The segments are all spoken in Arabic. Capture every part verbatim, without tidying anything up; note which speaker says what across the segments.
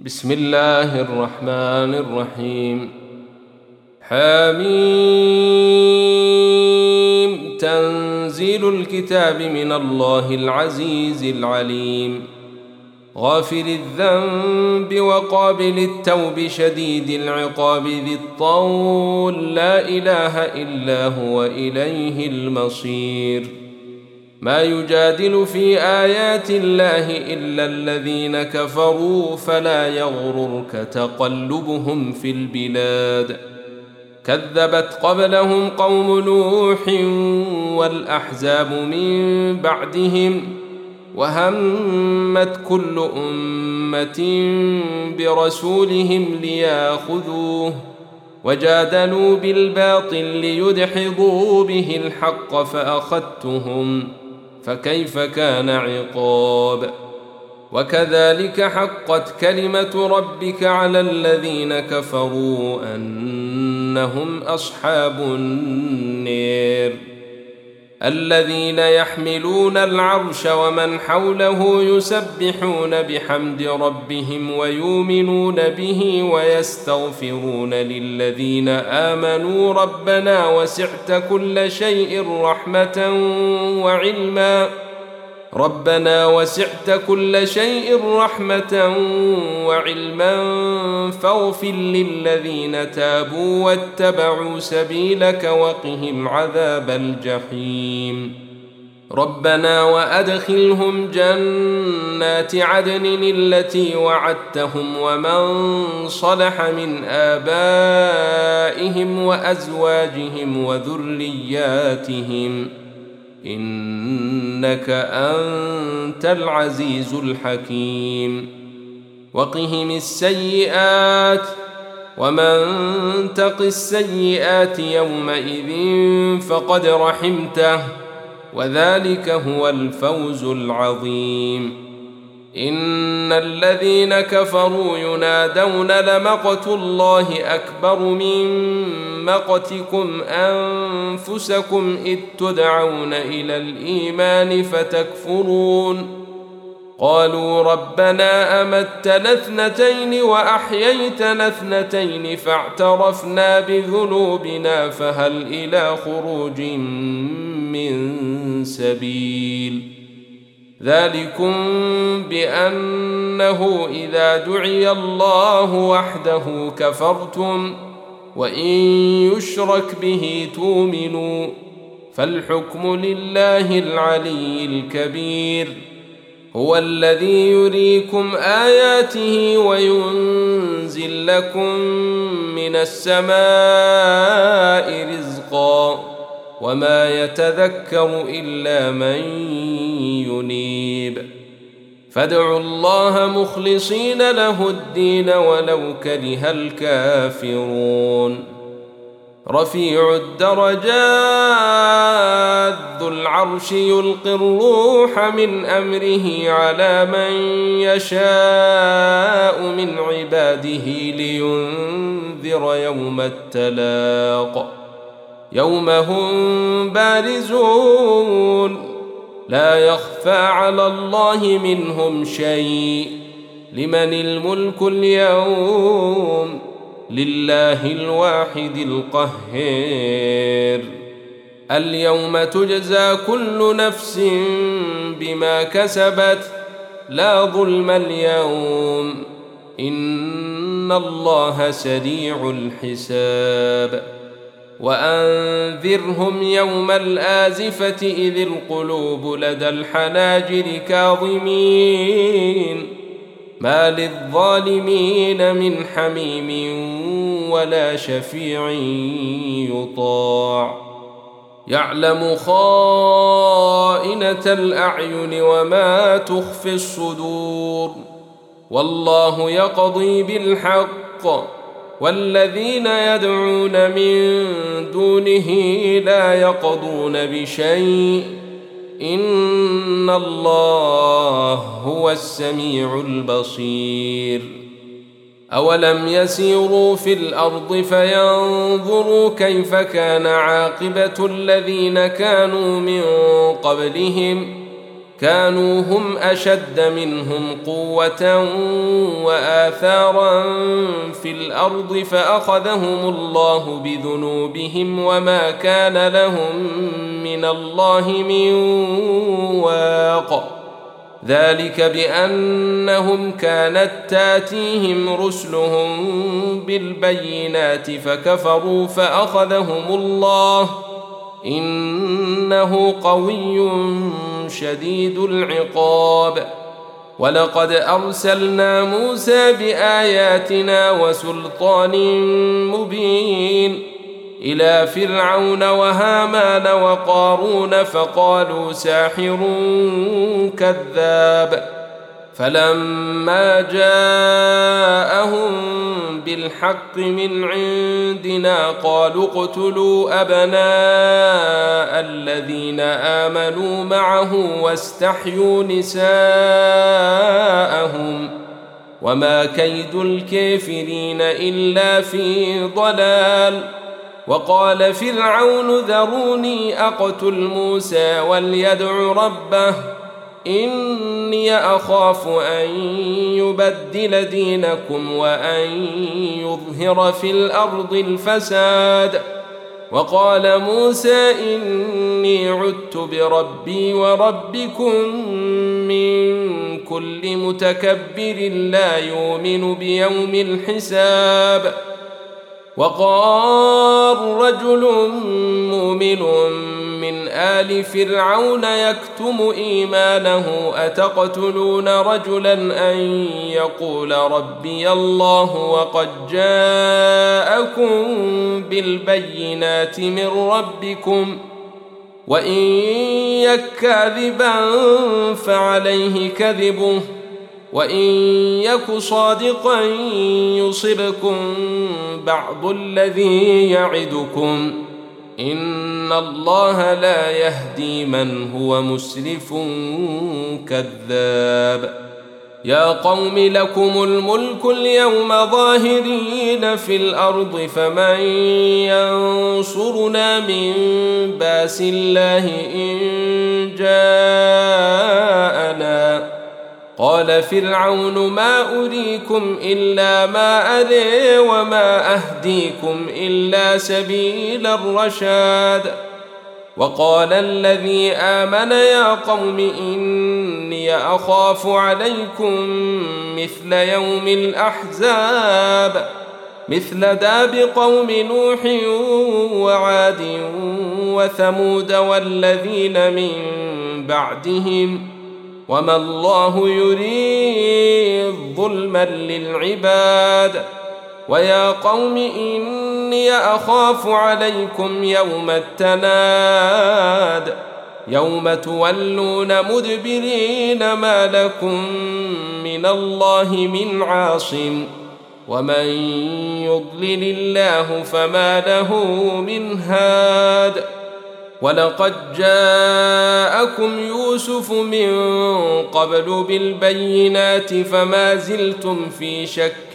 Speaker 1: بسم الله الرحمن الرحيم. حميم. تنزيل الكتاب من الله العزيز العليم، غافر الذنب وقابل التوب شديد العقاب ذي الطول، لا إله إلا هو إليه المصير. ما يجادل في آيات الله إلا الذين كفروا، فلا يغررك تقلبهم في البلاد. كذبت قبلهم قوم نوح والأحزاب من بعدهم، وهمت كل أمة برسولهم ليأخذوه، وجادلوا بالباطل ليدحضوا به الحق فأخذتهم، فكيف كان عقاب. وكذلك حقت كلمة ربك على الذين كفروا أنهم أصحاب النار. الذين يحملون العرش ومن حوله يسبحون بحمد ربهم ويؤمنون به ويستغفرون للذين آمنوا ربنا وسعت كل شيء رحمة وعلما ربنا وسعت كل شيء رحمة وعلما فاغفر للذين تابوا واتبعوا سبيلك وقهم عذاب الجحيم. ربنا وأدخلهم جنات عدن التي وعدتهم ومن صلح من آبائهم وأزواجهم وذرياتهم إنك أنت العزيز الحكيم. وقهم السيئات ومن تق السيئات يومئذ فقد رحمته، وذلك هو الفوز العظيم. إن الذين كفروا ينادون لمقت الله أكبر من مقتكم أنفسكم إذ تدعون إلى الإيمان فتكفرون. قالوا ربنا أمتنا اثنتين وأحييتنا اثنتين فاعترفنا بذنوبنا فهل إلى خروج من سبيل. ذلكم بأنه إذا دعي الله وحده كفرتم وإن يشرك به تؤمنوا، فالحكم لله العلي الكبير. هو الذي يريكم آياته وينزل لكم من السماء رزقا، وما يتذكر إلا من ينيب. فادعوا الله مخلصين له الدين ولو كره الكافرون. رفيع الدرجات ذو العرش يلقي الروح من أمره على من يشاء من عباده لينذر يوم التلاق، يوم هم بارزون لا يخفى على الله منهم شيء. لمن الملك اليوم؟ لله الواحد القهار. اليوم تجزى كل نفس بما كسبت، لا ظلم اليوم إن الله سريع الحساب. وأنذرهم يوم الآزفة إذ القلوب لدى الحناجر كاظمين، ما للظالمين من حميم ولا شفيع يطاع. يعلم خائنة الأعين وما تخفي الصدور، والله يقضي بالحق، والذين يدعون من دونه لا يقضون بشيء، إن الله هو السميع البصير. أولم يسيروا في الأرض فينظروا كيف كان عاقبة الذين كانوا من قبلهم، كانوا هم أشد منهم قوة وآثارا في الأرض فأخذهم الله بذنوبهم وما كان لهم من الله من واق. ذلك بأنهم كانت تاتيهم رسلهم بالبينات فكفروا فأخذهم الله إنه قوي شديد العقاب. ولقد أرسلنا موسى بآياتنا وسلطان مبين إلى فرعون وهامان وقارون فقالوا ساحر كذاب. فلما جاءهم بالحق من عندنا قالوا اقتلوا أبناء الذين آمنوا معه واستحيوا نساءهم وما كيد الكافرين إلا في ضلال. وقال فرعون ذروني أقتل موسى وليدع ربه إني أخاف أن يبدل دينكم وأن يظهر في الأرض الفساد. وقال موسى إني عدت بربي وربكم من كل متكبر لا يؤمن بيوم الحساب. وقال رجل مؤمن من آل فرعون يكتم إيمانه أتقتلون رجلا أن يقول ربي الله وقد جاءكم بالبينات من ربكم وإن يك كاذبا فعليه كذبه وإن يك صادقا يصبكم بعض الذي يعدكم إن الله لا يهدي من هو مسرف كذاب. يا قوم لكم الملك اليوم ظاهرين في الأرض فمن ينصرنا من باس الله إن جاءنا. قال فرعون ما أريكم إلا ما أري وما أهديكم إلا سبيل الرشاد. وقال الذي آمن يا قوم إني أخاف عليكم مثل يوم الأحزاب مثل داب قوم نوح وعاد وثمود والذين من بعدهم وما الله يريد ظلما للعباد. ويا قوم إني أخاف عليكم يوم التناد يوم تولون مدبرين ما لكم من الله من عاصم ومن يضلل الله فما له من هاد. ولقد جاءكم يوسف من قبل بالبينات فما زلتم في شك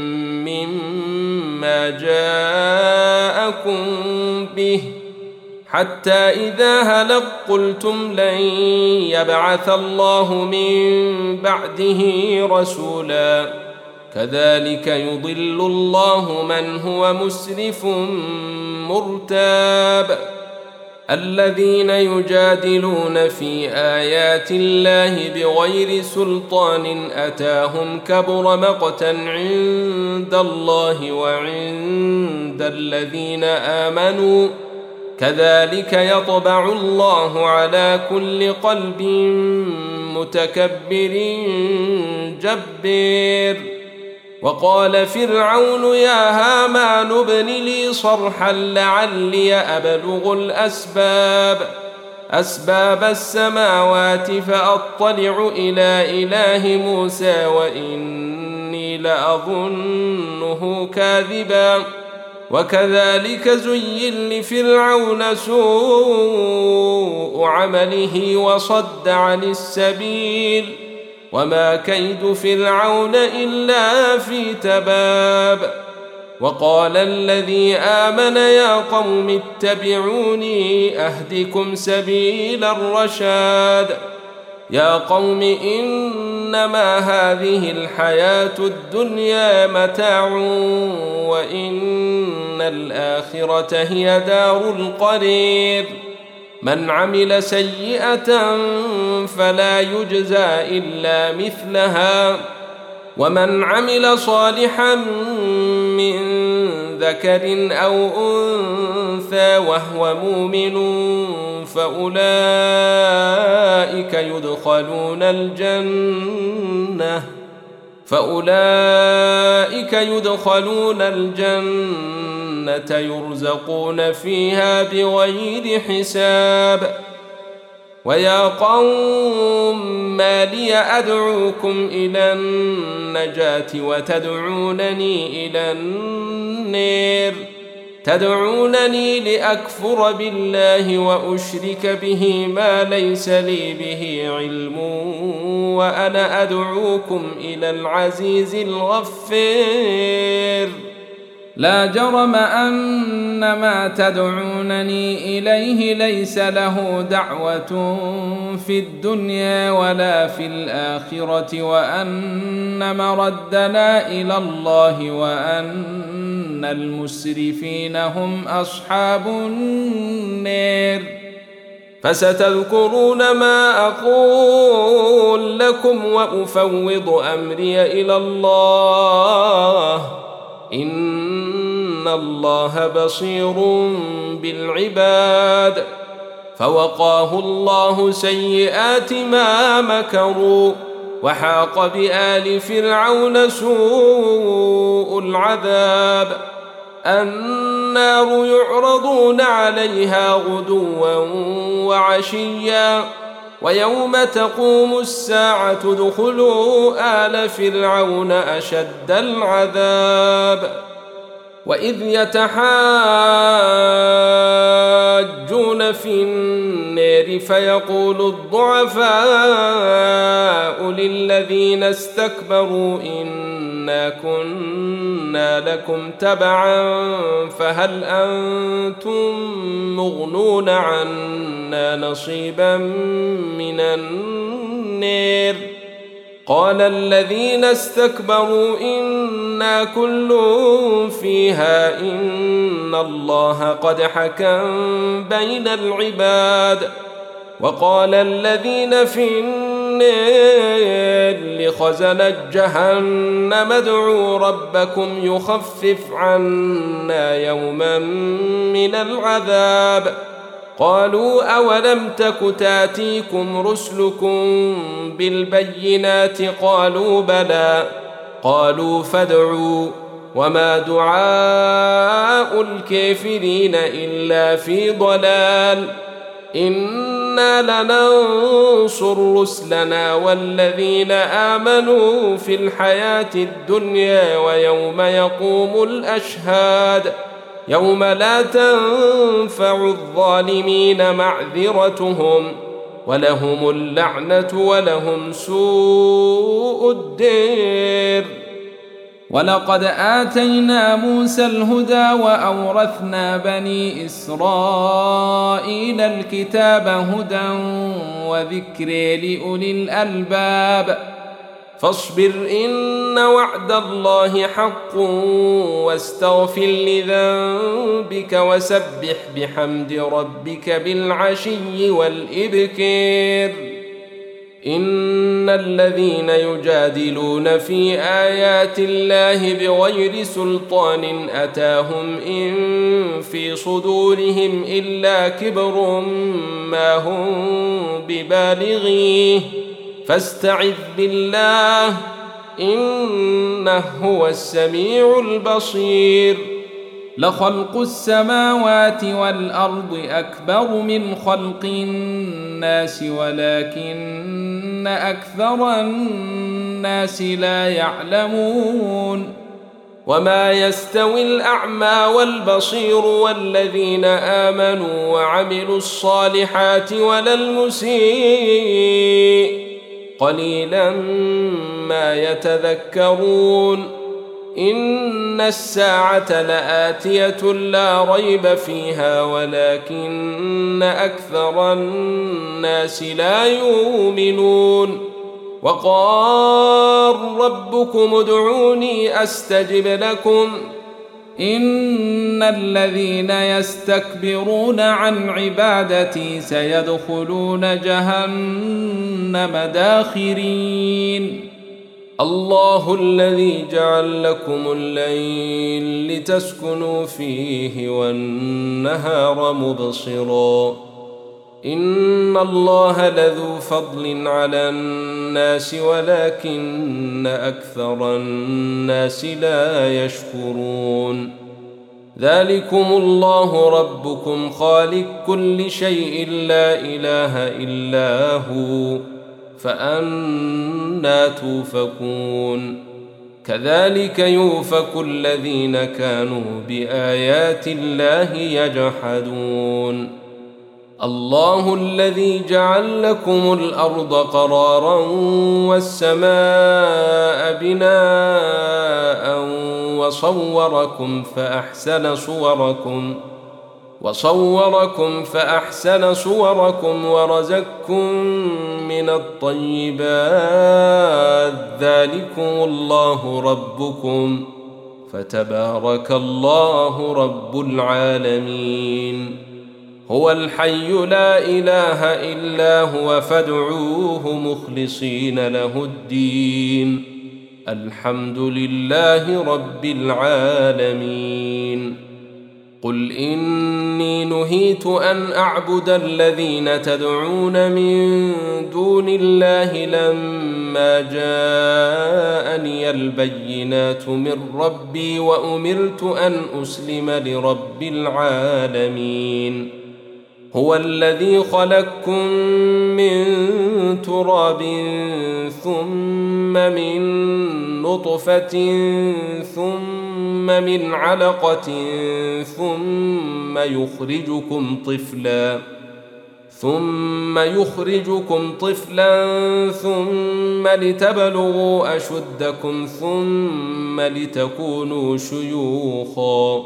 Speaker 1: مما جاءكم به حتى إذا هلك قلتم لن يبعث الله من بعده رسولا كذلك يضل الله من هو مسرف مرتاب. الذين يجادلون في آيات الله بغير سلطان أتاهم كبر مقتا عند الله وعند الذين آمنوا كذلك يطبع الله على كل قلب متكبر جبار. وقال فرعون يا هامان ابن لي صرحا لعلي أبلغ الأسباب أسباب السماوات فأطلع إلى إله موسى وإني لأظنه كاذبا. وكذلك زين لفرعون سوء عمله وصد عن السبيل وما كيد فرعون إلا في تباب. وقال الذي آمن يا قوم اتبعوني أهدكم سبيل الرشاد. يا قوم إنما هذه الحياة الدنيا متاع وإن الآخرة هي دار القرير من عمل سيئة فلا يجزى إلا مثلها ومن عمل صالحا من ذكر أو أنثى وهو مؤمن فأولئك يدخلون الجنة فأولئك يدخلون الجنة يرزقون فيها بغير حساب ويا قوم ما لي أدعوكم إلى النجاة وتدعونني إلى النار تدعونني لأكفر بالله وأشرك به ما ليس لي به علم وأنا أدعوكم إلى العزيز الغفار لا جرم أن ما تدعونني إليه ليس له دعوة في الدنيا ولا في الآخرة وأن مردنا إلى الله وأن المسرفين هم أصحاب النار فستذكرون ما أقول لكم وأفوض أمري إلى الله إن الله بصير بالعباد فوقاه الله سيئات ما مكروا وحاق بآل فرعون سوء العذاب النار يعرضون عليها غدوا وعشيا ويوم تقوم الساعة ادخلوا آل فرعون أشد العذاب وإذ يتحاجون في النار فيقول الضعفاء للذين استكبروا إنا كنا لكم تبعا فهل أنتم مغنون عنا نصيبا من النار قال الذين استكبروا إنا كل فيها إن الله قد حكم بين العباد وقال الذين في النار لخزنة جهنم ادعوا ربكم يخفف عنا يوما من العذاب قالوا أولم تك تاتيكم رسلكم بالبينات قالوا بلى قالوا فادعوا وما دعاء الكافرين إلا في ضلال إنا لننصر رسلنا والذين آمنوا في الحياة الدنيا ويوم يقوم الأشهاد يوم لا تنفع الظالمين معذرتهم ولهم اللعنة ولهم سوء الدير ولقد آتينا موسى الهدى وأورثنا بني إسرائيل الكتاب هدى وذكر لأولي الألباب فاصبر إن وعد الله حق واستغفر لذنبك وسبح بحمد ربك بالعشي والإبكار إن الذين يجادلون في آيات الله بغير سلطان أتاهم إن في صدورهم إلا كبر ما هم ببالغيه فاستعذ بالله إنه هو السميع البصير لخلق السماوات والأرض أكبر من خلق الناس ولكن أكثر الناس لا يعلمون وما يستوي الأعمى والبصير والذين آمنوا وعملوا الصالحات ولا المسيء قليلا ما يتذكرون إن الساعة لآتية لا ريب فيها ولكن أكثر الناس لا يؤمنون وقال ربكم ادعوني أستجب لكم إن الذين يستكبرون عن عبادتي سيدخلون جهنم داخرين الله الذي جعل لكم الليل لتسكنوا فيه والنهار مبصرا إن الله لذو فضل على الناس ولكن أكثر الناس لا يشكرون ذلكم الله ربكم خالق كل شيء لا إله إلا هو فأنى توفكون كذلك يؤفك الذين كانوا بآيات الله يجحدون الله الذي جعل لكم الأرض قرارا والسماء بناء وصوركم فأحسن صوركم وصوركم فأحسن صوركم ورزقكم من الطيبات ذلكم الله ربكم فتبارك الله رب العالمين هو الحي لا إله إلا هو فادعوه مخلصين له الدين الحمد لله رب العالمين قل إني نهيت أن أعبد الذين تدعون من دون الله لما جاءني البينات من ربي وأمرت أن أسلم لرب العالمين هو الذي خلقكم من تراب ثم من نطفة ثم من علقة ثم يخرجكم طفلا ثم يخرجكم طفلا ثم لتبلغوا أشدكم ثم لتكونوا شيوخا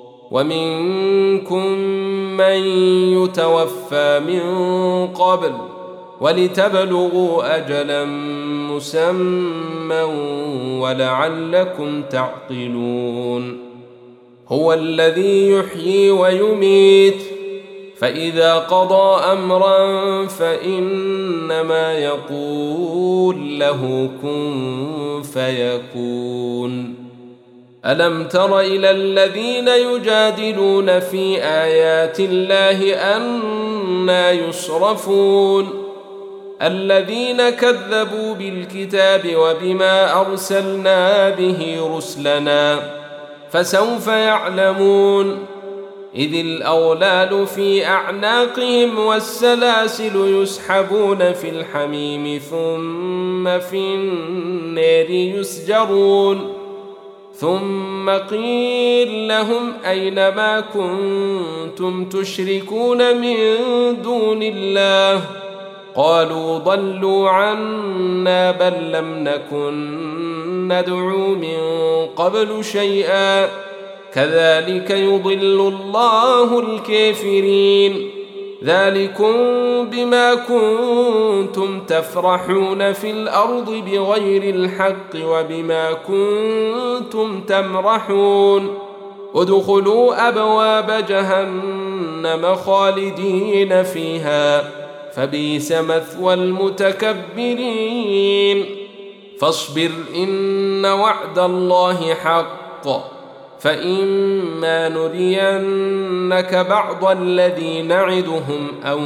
Speaker 1: ومنكم من يتوفى من قبل ولتبلغوا أجلا مسمى ولعلكم تعقلون هو الذي يحيي ويميت فإذا قضى أمرا فإنما يقول له كن فيكون ألم تر إلى الذين يجادلون في آيات الله أنى يصرفون الذين كذبوا بالكتاب وبما أرسلنا به رسلنا فسوف يعلمون إذ الأغلال في أعناقهم والسلاسل يسحبون في الحميم ثم في النار يسجرون ثم قيل لهم أين ما كنتم تشركون من دون الله قالوا ضلوا عنا بل لم نكن ندعو من قبل شيئا كذلك يضل الله الكافرين ذلكم بما كنتم تفرحون في الأرض بغير الحق وبما كنتم تمرحون ادخلوا أبواب جهنم خالدين فيها فبئس مثوى المتكبرين فاصبر إن وعد الله حق فإما نرينك بعض الذي نعدهم أو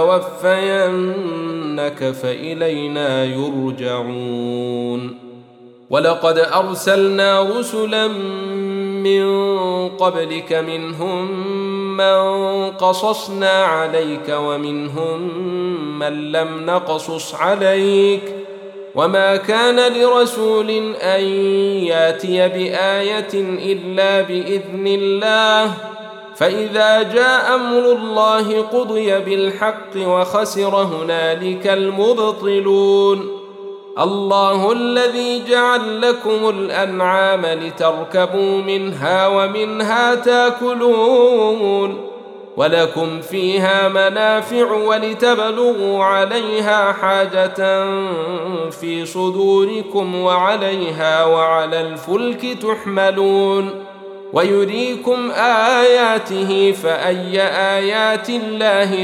Speaker 1: نتوفينك فإلينا يرجعون ولقد أرسلنا رسلا من قبلك منهم من قصصنا عليك ومنهم من لم نقصص عليك وما كان لرسول أن ياتي بآية إلا بإذن الله فإذا جاء أمر الله قضي بالحق وخسر هنالك المبطلون الله الذي جعل لكم الأنعام لتركبوا منها ومنها تاكلون ولكم فيها منافع ولتبلغوا عليها حاجة في صدوركم وعليها وعلى الفلك تحملون ويريكم آياته فأي آيات الله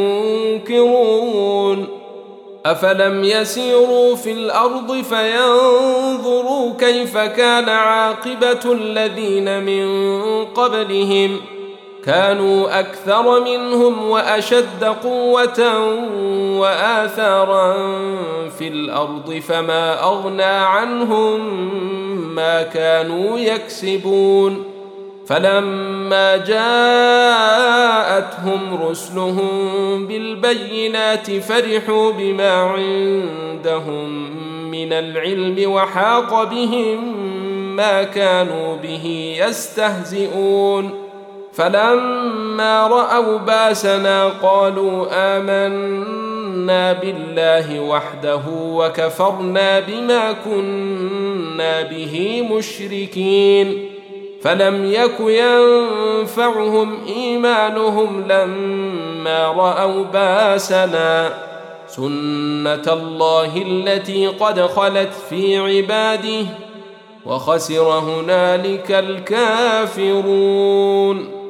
Speaker 1: تنكرون أفلم يسيروا في الأرض فينظروا كيف كان عاقبة الذين من قبلهم كانوا أكثر منهم وأشد قوة وآثارا في الأرض فما أغنى عنهم ما كانوا يكسبون فلما جاءتهم رسلهم بالبينات فرحوا بما عندهم من العلم وحاق بهم ما كانوا به يستهزئون فلما رأوا باسنا قالوا آمنا بالله وحده وكفرنا بما كنا به مشركين فلم يك ينفعهم إيمانهم لما رأوا باسنا سنة الله التي قد خلت في عباده وخسر هنالك الكافرون.